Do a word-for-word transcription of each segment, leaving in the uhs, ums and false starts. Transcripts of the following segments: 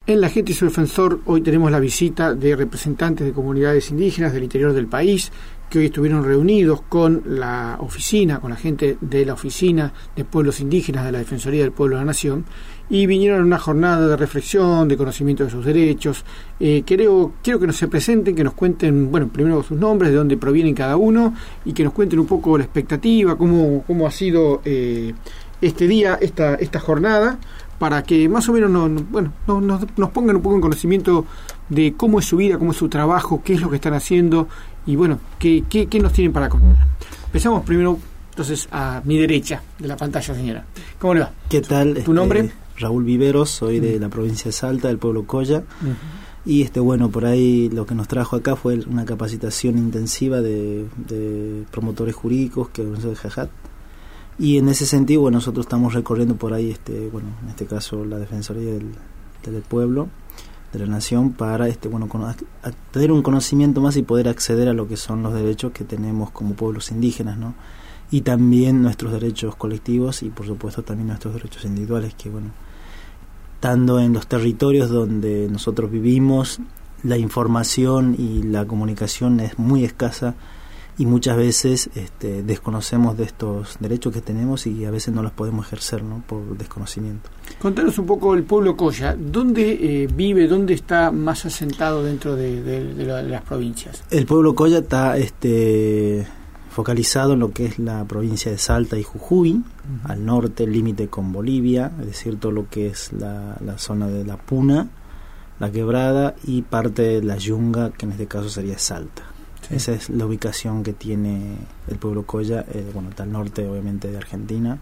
En La Gente y su Defensor hoy tenemos la visita de representantes de comunidades indígenas del interior del país que hoy estuvieron reunidos con la oficina, con la gente de la Oficina de Pueblos Indígenas de la Defensoría del Pueblo de la Nación, y vinieron a una jornada de reflexión, de conocimiento de sus derechos. Eh, quiero, quiero que nos se presenten, que nos cuenten, bueno, primero sus nombres, de dónde provienen cada uno, y que nos cuenten un poco la expectativa, cómo, cómo ha sido eh, este día, esta, esta jornada, para que más o menos no, no, bueno, no, nos, nos pongan un poco en conocimiento de cómo es su vida, cómo es su trabajo, qué es lo que están haciendo, y bueno, qué, qué, qué nos tienen para contar. Empezamos primero, entonces, a mi derecha de la pantalla, señora. ¿Cómo le va? ¿Qué tal? ¿Tu nombre? Este, Raúl Viveros, soy uh-huh. de la provincia de Salta, del pueblo Colla. Uh-huh. Y este bueno, por ahí lo que nos trajo acá fue una capacitación intensiva de, de promotores jurídicos que organizó el Jajat. Y en ese sentido, bueno, nosotros estamos recorriendo por ahí, este bueno, en este caso la Defensoría del, del Pueblo, de la Nación, para este bueno con, a, a tener un conocimiento más y poder acceder a lo que son los derechos que tenemos como pueblos indígenas, ¿no? Y también nuestros derechos colectivos y por supuesto también nuestros derechos individuales, que bueno, estando en los territorios donde nosotros vivimos, la información y la comunicación es muy escasa y muchas veces este, desconocemos de estos derechos que tenemos y a veces no los podemos ejercer, ¿no? Por desconocimiento. Contanos un poco el pueblo Colla, ¿dónde eh, vive, dónde está más asentado dentro de, de, de, la, de las provincias? El pueblo Colla está este, focalizado en lo que es la provincia de Salta y Jujuy, uh-huh. al norte, el límite con Bolivia, es decir, todo lo que es la, la zona de la Puna, la Quebrada y parte de la Yunga, que en este caso sería Salta. Sí. Esa es la ubicación que tiene el pueblo Colla, eh, bueno, está al norte obviamente de Argentina,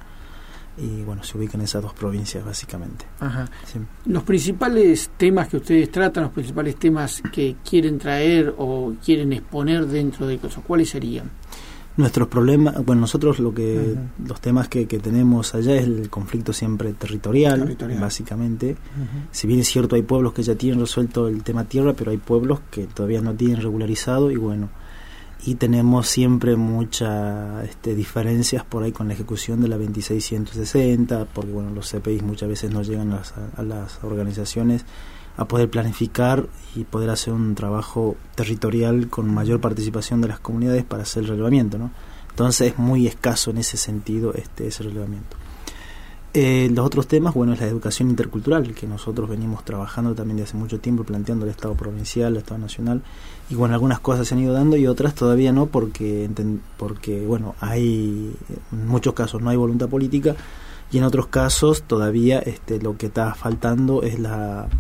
y bueno, se ubican en esas dos provincias básicamente. Ajá. Sí. Los principales temas que ustedes tratan, los principales temas que quieren traer o quieren exponer dentro de cosas, ¿cuáles serían? Nuestros problemas, bueno, nosotros lo que uh-huh. los temas que, que tenemos allá es el conflicto siempre territorial, territorial. básicamente. Uh-huh. Si bien es cierto, hay pueblos que ya tienen resuelto el tema tierra, pero hay pueblos que todavía no tienen regularizado y bueno, y tenemos siempre muchas este, diferencias por ahí con la ejecución de la veintiséis ciento sesenta, porque bueno, los C P Is muchas veces no llegan a las, a las organizaciones a poder planificar y poder hacer un trabajo territorial con mayor participación de las comunidades para hacer el relevamiento, ¿no? Entonces es muy escaso en ese sentido este ese relevamiento. Eh, los otros temas, bueno, es la educación intercultural, que nosotros venimos trabajando también de hace mucho tiempo, planteando el Estado provincial, el Estado nacional, y bueno, algunas cosas se han ido dando y otras todavía no, porque, porque bueno, hay, en muchos casos no hay voluntad política, y en otros casos todavía este lo que está faltando es la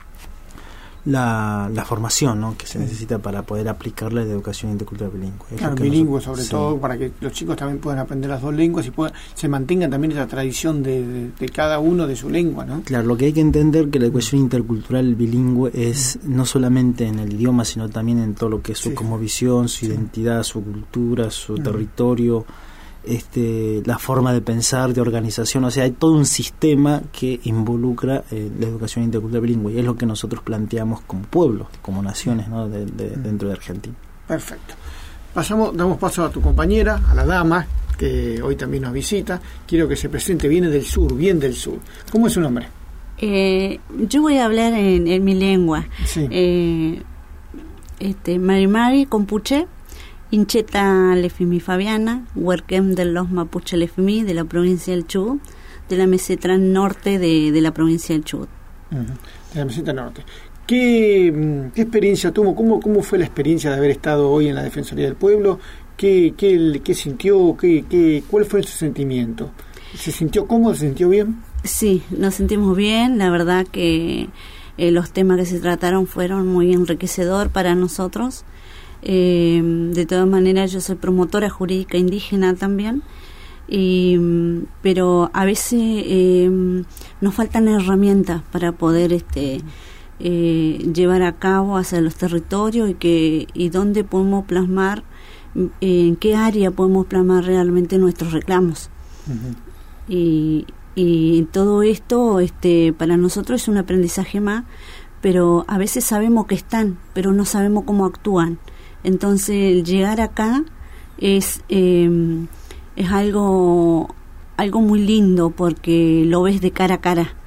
La, la formación, ¿no? que se necesita para poder aplicar la educación intercultural bilingüe. Es claro, bilingüe sobre sí. todo, para que los chicos también puedan aprender las dos lenguas y puedan, se mantengan también esa tradición de, de, de cada uno de su lengua, ¿no? Claro, lo que hay que entender que la educación intercultural bilingüe es no solamente en el idioma, sino también en todo lo que es su sí. cosmovisión, su sí. identidad, su cultura, su uh-huh. territorio, este, la forma de pensar, de organización, o sea, hay todo un sistema que involucra eh, la educación intercultural bilingüe y es lo que nosotros planteamos como pueblos, como naciones, ¿no? de, de, dentro de Argentina. Perfecto. Pasamos, damos paso a tu compañera, a la dama, que hoy también nos visita. Quiero que se presente, viene del sur, bien del sur. ¿Cómo es su nombre? Eh, yo voy a hablar en, en mi lengua. Sí. Eh, este, Mari Mari Compuche. Incheta Lefimi Fabiana, Huerquem de los Mapuche Lefimi, de la provincia del Chubut, de la meseta norte de, de la provincia del Chubut. Uh-huh. De la meseta norte. ¿Qué, qué experiencia tuvo? ¿Cómo, ¿Cómo fue la experiencia de haber estado hoy en la Defensoría del Pueblo? ¿Qué, qué, qué sintió? Qué, qué, ¿Cuál fue su sentimiento? ¿Se sintió cómodo? ¿Se sintió bien? Sí, nos sentimos bien. La verdad que eh, los temas que se trataron fueron muy enriquecedor para nosotros. Eh, de todas maneras yo soy promotora jurídica indígena también, y, pero a veces eh, nos faltan herramientas para poder este eh, llevar a cabo hacia los territorios y que y dónde podemos plasmar, en qué área podemos plasmar realmente nuestros reclamos. Uh-huh. y, y todo esto este para nosotros es un aprendizaje más, pero a veces sabemos que están, pero no sabemos cómo actúan. Entonces, el llegar acá es eh, es algo algo muy lindo porque lo ves de cara a cara,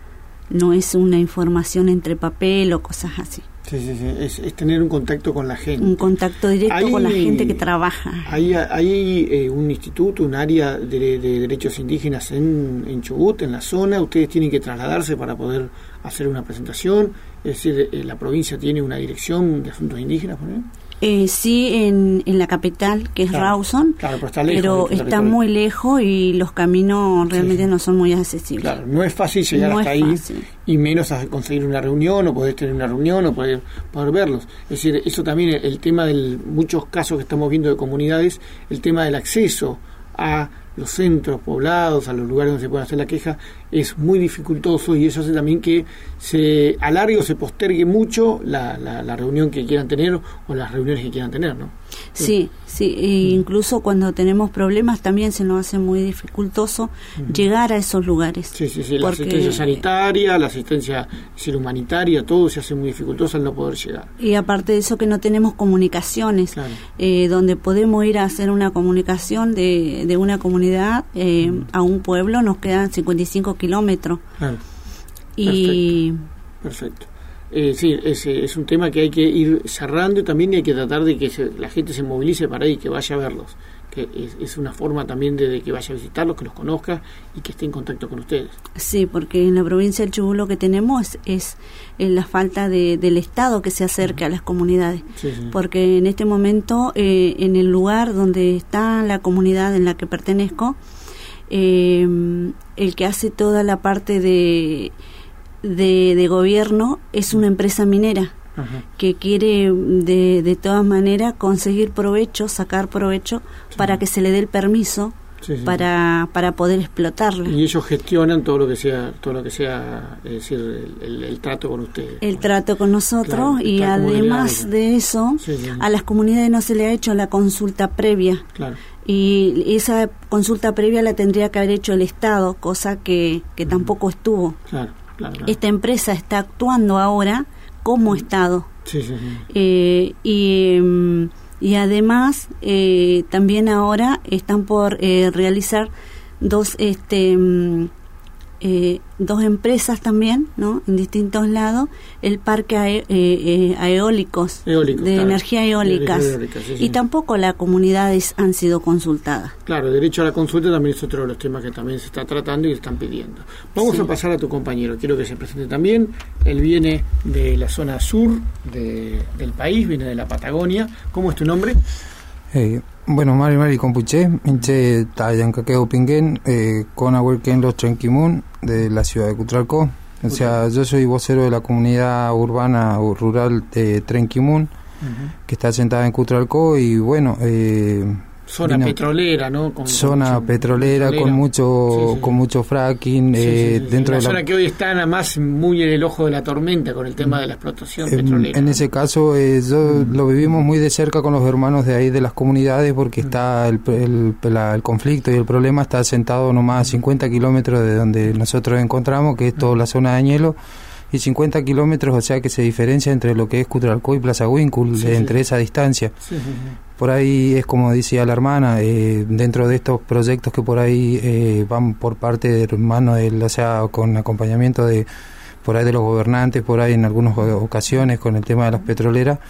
no es una información entre papel o cosas así. Sí, sí, sí. Es, es tener un contacto con la gente. Un contacto directo hay, con la gente que trabaja. Hay, hay eh, un instituto, un área de, de derechos indígenas en, en Chubut, en la zona. Ustedes tienen que trasladarse para poder hacer una presentación. Es decir, eh, la provincia tiene una dirección de asuntos indígenas, ¿no? Eh, sí, en, en la capital, que es claro, Rawson, claro, pero está, lejos, pero está muy lejos y los caminos realmente sí, sí. no son muy accesibles. Claro, no es fácil llegar no hasta ahí fácil. Y menos a conseguir una reunión o poder tener una reunión o poder, poder verlos. Es decir, eso también, el, el tema de muchos casos que estamos viendo de comunidades, el tema del acceso a los centros poblados, a los lugares donde se puede hacer la queja, es muy dificultoso y eso hace también que se alargue o se postergue mucho la, la, la reunión que quieran tener o las reuniones que quieran tener, ¿no? Sí, sí, e incluso cuando tenemos problemas también se nos hace muy dificultoso uh-huh. llegar a esos lugares. Sí, sí, sí, la asistencia sanitaria, la asistencia decir, humanitaria, todo se hace muy dificultoso al no poder llegar. Y aparte de eso que no tenemos comunicaciones, claro. eh, donde podemos ir a hacer una comunicación de, de una comunidad eh, uh-huh. a un pueblo, nos quedan cincuenta y cinco kilómetros. Claro. Y perfecto. Perfecto. Eh, sí, es, es un tema que hay que ir cerrando y también hay que tratar de que se, la gente se movilice para ahí, que vaya a verlos, que es, es una forma también de, de que vaya a visitarlos, que los conozca y que esté en contacto con ustedes. Sí, porque en la provincia del Chubut lo que tenemos es, es la falta de, del Estado que se acerque uh-huh. a las comunidades, sí, sí. porque en este momento eh, en el lugar donde está la comunidad en la que pertenezco, eh, el que hace toda la parte de De, de gobierno es una empresa minera uh-huh. que quiere de, de todas maneras conseguir provecho, sacar provecho sí. para que se le dé el permiso sí, sí, para sí. para poder explotarla. Y ellos gestionan todo lo que sea todo lo que sea es decir el, el, el trato con ustedes. El trato con nosotros claro, y además de eso sí, sí. a las comunidades no se le ha hecho la consulta previa. Claro. Y esa consulta previa la tendría que haber hecho el Estado, cosa que que uh-huh. tampoco estuvo. Claro. Claro, claro. Esta empresa está actuando ahora como Estado sí, sí, sí. Eh, y, y además eh, también ahora están por eh, realizar dos este eh, dos empresas también, ¿no? En distintos lados, el parque ae, eh, eh, eólicos Eólico, de claro. energía eólicas eólica, sí, sí. y tampoco las comunidades han sido consultadas. Claro, el derecho a la consulta también es otro de los temas que también se está tratando y están pidiendo. Vamos sí. a pasar a tu compañero, quiero que se presente también. Él viene de la zona sur de, del país, viene de la Patagonia. ¿Cómo es tu nombre? Eh, bueno, Mari Mari Compuche, Minche Tayancaqueo Pinguén, eh, con Ahuelquén Los Trenquimun, de la ciudad de Cutralcó. O sea, yo soy vocero de la comunidad urbana o rural de Trenquimun, uh-huh. que está asentada en Cutralcó y bueno... Eh, Zona vino, petrolera, ¿no? Con, zona con petrolera, petrolera con mucho sí, sí. con mucho fracking sí, eh, sí, sí, dentro una de la zona que hoy está nada más muy en el ojo de la tormenta con el tema de la explotación eh, petrolera. En ese caso, eh, yo mm. lo vivimos muy de cerca con los hermanos de ahí de las comunidades porque mm. está el, el, la, el conflicto y el problema está asentado nomás a cincuenta kilómetros de donde nosotros encontramos, que es toda la zona de Añelo, y cincuenta kilómetros, o sea que se diferencia entre lo que es Cutralcó y Plaza Huíncul, sí, entre sí. esa distancia. Sí, sí, sí. Por ahí es como decía la hermana, eh, dentro de estos proyectos que por ahí eh, van por parte de hermanos, del, o sea, con acompañamiento de por ahí de los gobernantes, por ahí en algunas ocasiones con el tema de las petroleras,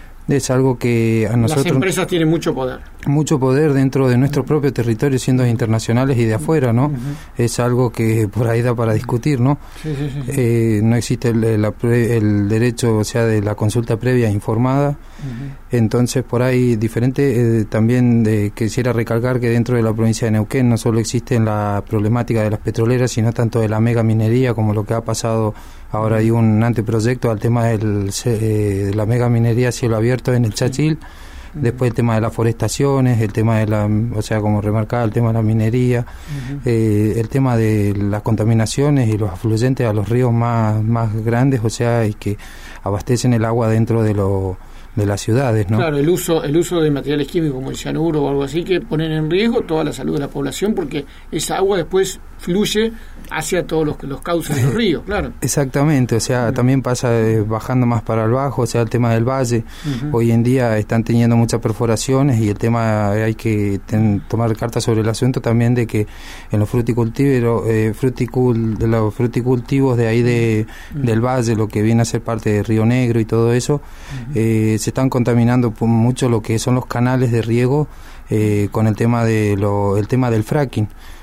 es algo que a nosotros... Las empresas tienen mucho poder. Mucho poder dentro de nuestro propio territorio, siendo internacionales y de afuera, ¿no? Uh-huh. Es algo que por ahí da para discutir, ¿no? Sí, sí, sí. Eh, no existe el, el, el derecho, o sea, de la consulta previa informada. Uh-huh. Entonces, por ahí diferente. Eh, también eh, quisiera recalcar que dentro de la provincia de Neuquén no solo existe la problemática de las petroleras, sino tanto de la mega minería, como lo que ha pasado. Ahora hay un anteproyecto al tema del, eh, de la mega minería a cielo abierto en el Chachil. Uh-huh. Después el tema de las forestaciones, el tema de la, o sea, como remarcaba, el tema de la minería, uh-huh. eh, el tema de las contaminaciones y los afluentes a los ríos más, más grandes, o sea, y que abastecen el agua dentro de los de las ciudades, ¿no? Claro, el uso el uso de materiales químicos como el cianuro o algo así que ponen en riesgo toda la salud de la población, porque esa agua después fluye hacia todos los, los cauces de los ríos, claro. Exactamente, o sea, uh-huh. también pasa eh, bajando más para el bajo, o sea, el tema del valle. Uh-huh. Hoy en día están teniendo muchas perforaciones y el tema, hay que ten, tomar cartas sobre el asunto también de que en los fruticultivos, eh, fruticul, de los fruticultivos de ahí de, uh-huh. del valle, lo que viene a ser parte de Río Negro y todo eso, uh-huh. eh, se están contaminando mucho lo que son los canales de riego eh, con el tema de lo, el tema del fracking.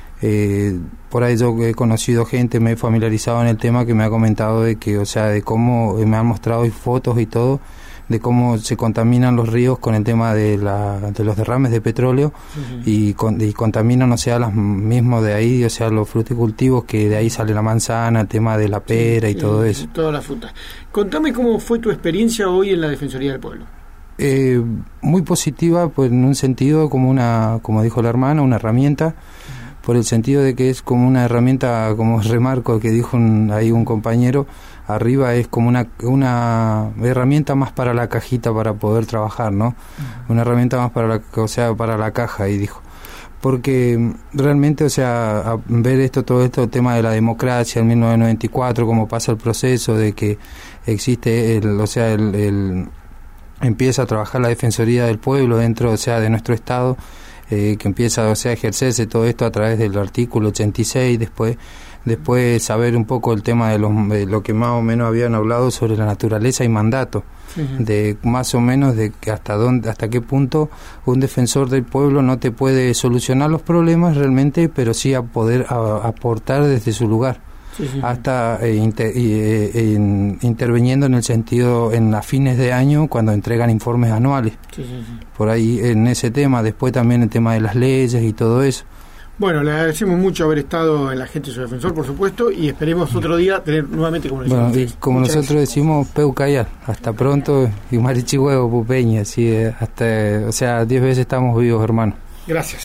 Eh, por ahí yo he conocido gente, me he familiarizado en el tema que me ha comentado de que, o sea, de cómo me han mostrado fotos y todo de cómo se contaminan los ríos con el tema de, la, de los derrames de petróleo. Uh-huh. y, con, y contaminan, o sea, los mismos de ahí, o sea, los fruticultivos, que de ahí sale la manzana, el tema de la pera, sí, y sí, todo eso. Todas las frutas. Contame cómo fue tu experiencia hoy en la Defensoría del Pueblo. Eh, muy positiva, pues en un sentido como una, como dijo la hermana, una herramienta. Uh-huh. Por el sentido de que es como una herramienta, como remarco que dijo un, ahí un compañero, arriba es como una una herramienta más para la cajita para poder trabajar, ¿no? Uh-huh. Una herramienta más para la, o sea, para la caja, y dijo. Porque realmente, o sea, a ver esto, todo esto, el tema de la democracia en mil novecientos noventa y cuatro, cómo pasa el proceso de que existe, el, o sea, el, el empieza a trabajar la Defensoría del Pueblo dentro, o sea, de nuestro Estado, eh, que empieza, o sea, a ejercerse todo esto a través del artículo ochenta y seis, después después saber un poco el tema de, los, de lo que más o menos habían hablado sobre la naturaleza y mandato, uh-huh. de más o menos de que hasta dónde, hasta qué punto un defensor del pueblo no te puede solucionar los problemas realmente, pero sí a poder a, aportar desde su lugar. Sí, sí, hasta eh, inter, eh, eh, interviniendo en el sentido en las fines de año cuando entregan informes anuales, sí, sí, sí. por ahí en ese tema, después también el tema de las leyes y todo eso. Bueno, le agradecemos mucho haber estado en la Gente de su Defensor, por supuesto, y esperemos otro día tener nuevamente como bueno, y como Muchas nosotros gracias. Decimos Peucayal, hasta pronto, y Marichihuevo, Pupeña, así hasta, o sea, diez veces estamos vivos, hermano. Gracias.